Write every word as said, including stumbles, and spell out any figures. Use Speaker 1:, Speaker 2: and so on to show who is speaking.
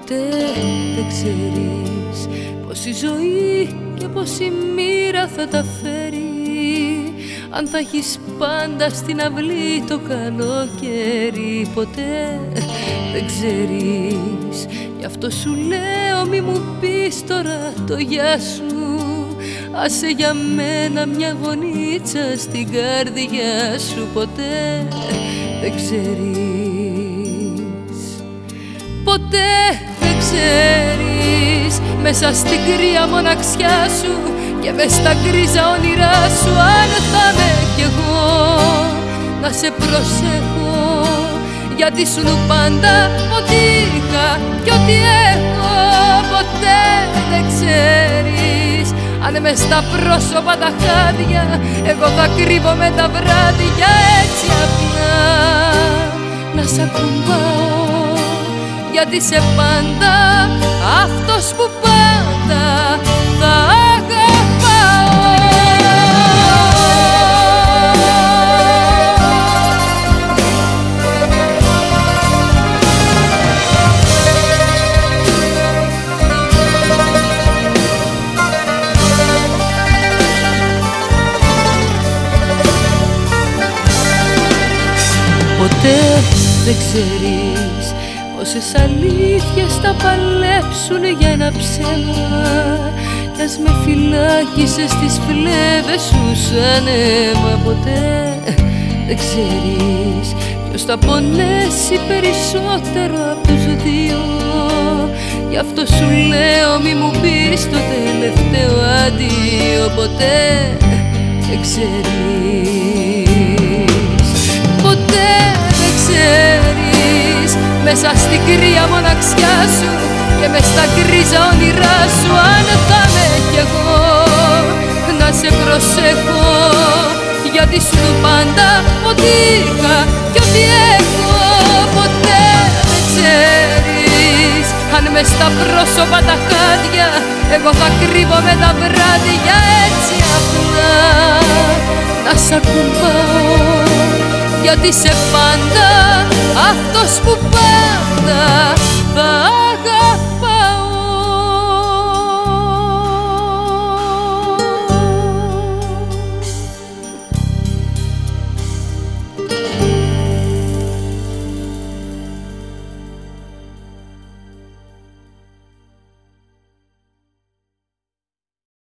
Speaker 1: ποτέ δεν ξέρεις πως η ζωή και πως η μοίρα θα τα φέρει. Αν θα έχεις πάντα στην αυλή το καλοκαίρι, ποτέ δεν ξέρεις. Γι' αυτό σου λέω μη μου πεις τώρα το γεια σου. Άσε για μένα μια γωνίτσα στην καρδιά σου, ποτέ δεν ξέρεις. Ποτέ δεν ξέρεις μέσα στην κρύα μοναξιά σου και μες στα γκρίζα όνειρά σου αν θα με κι εγώ να σε προσέχω, γιατί σου πάντα ό,τι είχα κι ό,τι έχω. Ποτέ δεν ξέρεις αν μες στα πρόσωπα τα χάδια εγώ θα κρύβομαι τα βράδια έτσι απλά να σ' ακουμπάω, γιατί είσαι πάντα αυτός που πάντα θα ποτέ δεν ξέρεις πόσες αλήθειες θα παλέψουν για ένα ψέμα. Κι ας με φυλάκισες στις φλέβες σου σαν αίμα, ποτέ δεν ξέρεις ποιος θα πονέσει περισσότερο από τους δύο. Γι' αυτό σου λέω μη μου πεις το τελευταίο αντίο, ποτέ δεν ξέρεις. Ποτέ δεν ξέρεις μέσα στην κρύα μοναξιά σου και μες στα γκρίζα όνειρά σου αν θα με κι εγώ να σε προσέχω, γιατί σου πάντα ό,τι είχα κι ό,τι έχω. Ποτέ δεν ξέρεις αν μες στα πρόσωπα τα χάδια εγώ θα κρύβομαι τα βράδια έτσι απλά να σ' ακουμπάω, γιατί είσαι πάντα αυτός που πάντα θα